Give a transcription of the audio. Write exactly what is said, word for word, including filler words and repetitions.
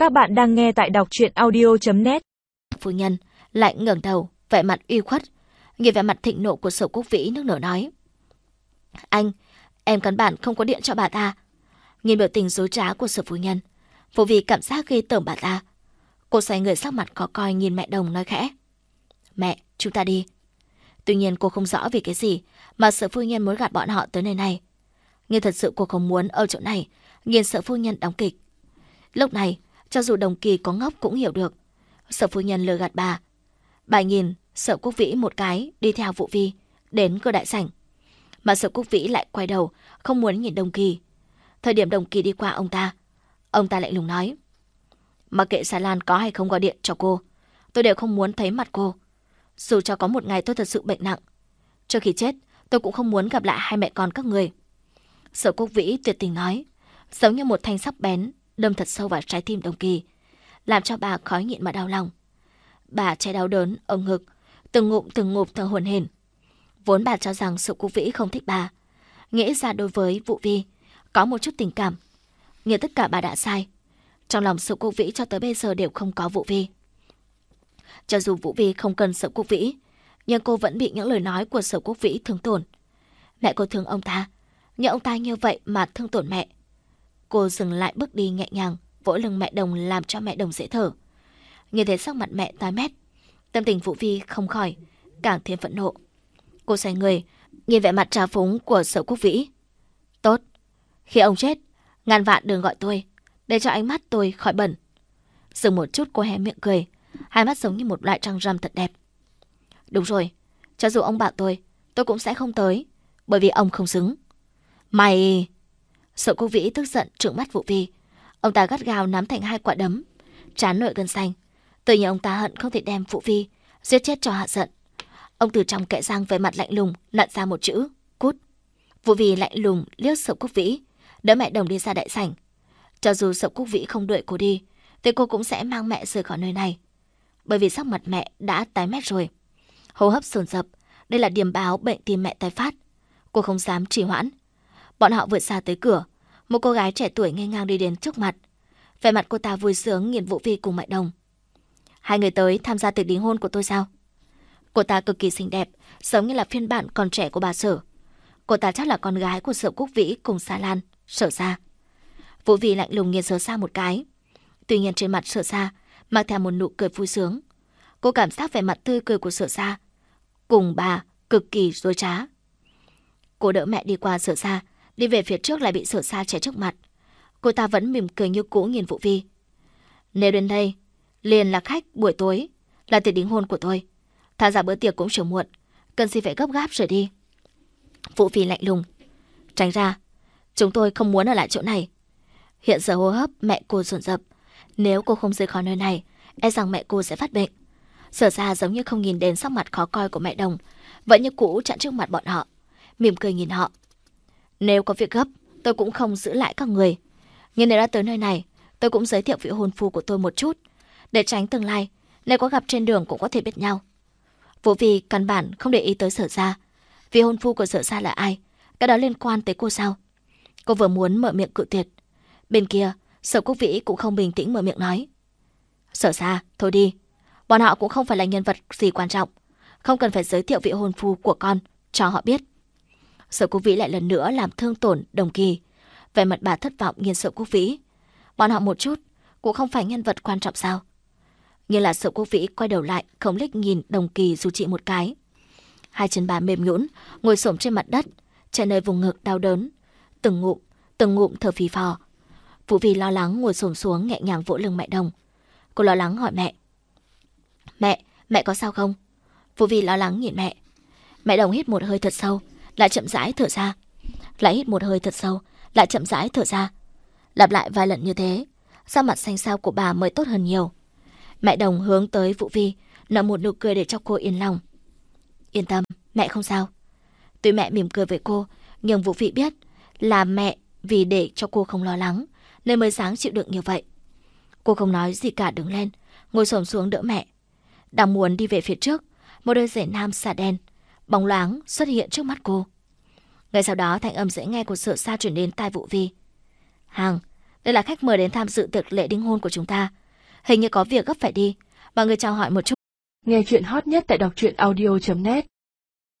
Các bạn đang nghe tại đọc truyện audio chấm net. Phu nhân lại ngẩng đầu, vẻ mặt uy khuất, nhìn vẻ mặt thịnh nộ của Sở Quốc Vĩ nước nở nói: Anh, em căn bản không có điện cho bà ta. Nhìn biểu tình dối trá của Sở phu nhân, Vũ Vi cảm giác ghê tởm bà ta. Cô xoay người sắc mặt khó coi nhìn mẹ Đồng nói khẽ: Mẹ, chúng ta đi. Tuy nhiên cô không rõ vì cái gì mà Sở phu nhân muốn gạt bọn họ tới nơi này. Nhưng thật sự cô không muốn ở chỗ này nhìn Sở phu nhân đóng kịch. Lúc này, cho dù Đồng Kỳ có ngốc cũng hiểu được Sở phu nhân lừa gạt bà. Bà nhìn Sở Quốc Vĩ một cái, đi theo Vũ Vi đến cửa đại sảnh. Mà Sở Quốc Vĩ lại quay đầu, không muốn nhìn Đồng Kỳ. Thời điểm Đồng Kỳ đi qua ông ta, ông ta lạnh lùng nói: Mặc kệ Xà Lan có hay không gọi điện cho cô, tôi đều không muốn thấy mặt cô. Dù cho có một ngày tôi thật sự bệnh nặng, trước khi chết tôi cũng không muốn gặp lại hai mẹ con các người. Sở Quốc Vĩ tuyệt tình nói, giống như một thanh sắc bén đâm thật sâu vào trái tim Đồng Kỳ, làm cho bà khó nhịn mà đau lòng. Bà che đau đớn ở ngực, từng ngụm từng ngụm thở hổn hển. Vốn bà cho rằng Sở Quốc Vĩ không thích bà, nghĩ ra đối với Vũ Vi có một chút tình cảm, nhưng tất cả bà đã sai. Trong lòng Sở Quốc Vĩ cho tới bây giờ đều không có Vũ Vi. Cho dù Vũ Vi không cần Sở Quốc Vĩ, nhưng cô vẫn bị những lời nói của Sở Quốc Vĩ thương tổn. Mẹ cô thương ông ta, nhưng ông ta như vậy mà thương tổn mẹ. Cô dừng lại bước đi nhẹ nhàng, vỗ lưng mẹ Đồng làm cho mẹ Đồng dễ thở. Nhìn thấy sắc mặt mẹ tái mét, tâm tình Vũ Vi không khỏi càng thêm phẫn nộ. Cô xoay người, nhìn vẻ mặt trào phúng của Sở Quốc Vĩ. Tốt, khi ông chết, ngàn vạn đừng gọi tôi, để cho ánh mắt tôi khỏi bẩn. Dừng một chút cô hé miệng cười, hai mắt giống như một loại trăng rằm thật đẹp. Đúng rồi, cho dù ông bảo tôi, tôi cũng sẽ không tới, bởi vì ông không xứng. Mày... Sở Quốc Vĩ tức giận trợn mắt Vũ Vi. Ông ta gắt gao nắm thành hai quả đấm, trán nổi gân xanh. Tự nhiên ông ta hận không thể đem Vũ Vi giết chết cho hạ giận. Ông từ trong kẽ răng vẻ mặt lạnh lùng nặn ra một chữ: cút. Vũ Vi lạnh lùng liếc Sở Quốc Vĩ, đỡ mẹ Đồng đi ra đại sảnh. Cho dù Sở Quốc Vĩ không đuổi cô đi, thì cô cũng sẽ mang mẹ rời khỏi nơi này, bởi vì sắc mặt mẹ đã tái mét rồi, hô hấp dồn dập. Đây là điềm báo bệnh tim mẹ tái phát. Cô không dám trì hoãn. Bọn họ vượt xa tới cửa, một cô gái trẻ tuổi nghênh ngang đi đến trước mặt. Vẻ mặt cô ta vui sướng nhìn Vũ Vi cùng mẹ Đồng. Hai người tới tham gia tiệc đính hôn của tôi sao? Cô ta cực kỳ xinh đẹp, giống như là phiên bản còn trẻ của bà Sở. Cô ta chắc là con gái của Sở Quốc Vĩ cùng Xà Lan, Sở Gia. Vũ Vi lạnh lùng nhìn Sở Gia một cái. Tuy nhiên trên mặt Sở Gia mang theo một nụ cười vui sướng. Cô cảm giác vẻ mặt tươi cười của Sở Gia cùng bà cực kỳ dối trá. Cô đỡ mẹ đi qua Sở Gia, đi về phía trước lại bị Sở Gia che trước mặt. Cô ta vẫn mỉm cười như cũ nhìn Vũ Vi. Nếu đến đây liền là khách buổi tối, là tiệc đính hôn của tôi, tham gia bữa tiệc cũng chiều muộn, cần gì phải gấp gáp rời đi. Vũ Vi lạnh lùng: Tránh ra, chúng tôi không muốn ở lại chỗ này. Hiện giờ hô hấp mẹ cô dồn dập, nếu cô không rời khỏi nơi này, e rằng mẹ cô sẽ phát bệnh. Sở Gia giống như không nhìn đến sắc mặt khó coi của mẹ Đồng, vẫn như cũ chặn trước mặt bọn họ, mỉm cười nhìn họ. Nếu có việc gấp, tôi cũng không giữ lại các người. Nhưng nếu đã tới nơi này, tôi cũng giới thiệu vị hôn phu của tôi một chút, để tránh tương lai nếu có gặp trên đường cũng có thể biết nhau. Vũ Vi căn bản không để ý tới Sở Gia. Vị hôn phu của Sở Gia là ai, cái đó liên quan tới cô sao? Cô vừa muốn mở miệng cự tuyệt, bên kia Sở Quốc Vĩ cũng không bình tĩnh mở miệng nói: Sở Gia, thôi đi, bọn họ cũng không phải là nhân vật gì quan trọng, không cần phải giới thiệu vị hôn phu của con cho họ biết. Sở Quốc Vĩ lại lần nữa làm thương tổn Đồng Kỳ. Vẻ mặt bà thất vọng nhìn Sở Quốc Vĩ. Bọn họ một chút cũng không phải nhân vật quan trọng sao? Nhưng là Sở Quốc Vĩ quay đầu lại, không liếc nhìn Đồng Kỳ dù chị một cái. Hai chân bà mềm nhũn, ngồi xổm trên mặt đất, trên nơi vùng ngực đau đớn, từng ngụm, từng ngụm thở phì phò. Vũ Vi lo lắng ngồi xổm xuống nhẹ nhàng vỗ lưng mẹ Đồng. Cô lo lắng hỏi mẹ: Mẹ, mẹ có sao không? Vũ Vi lo lắng nhìn mẹ. Mẹ Đồng hít một hơi thật sâu, lại chậm rãi thở ra, lại hít một hơi thật sâu, lại chậm rãi thở ra. Lặp lại vài lần như thế, da mặt xanh xao của bà mới tốt hơn nhiều. Mẹ Đồng hướng tới Vũ Vi, nở một nụ cười để cho cô yên lòng. Yên tâm, mẹ không sao. Tuy mẹ mỉm cười với cô, nhưng Vũ Vi biết là mẹ vì để cho cô không lo lắng nên mới dáng chịu đựng như vậy. Cô không nói gì cả, đứng lên, ngồi xổm xuống đỡ mẹ. Đang muốn đi về phía trước, một đôi giày nam xà đen bóng loáng xuất hiện trước mắt cô. Ngay sau đó thanh âm dễ nghe của Sở Sa chuyển đến tai Vũ Vi: Hằng, Đây là khách mời đến tham dự tiệc lễ đính hôn của chúng ta. Hình như có việc gấp phải đi. Mọi người chào hỏi một chút. Nghe chuyện hot nhất tại đọc truyện audio chấm net.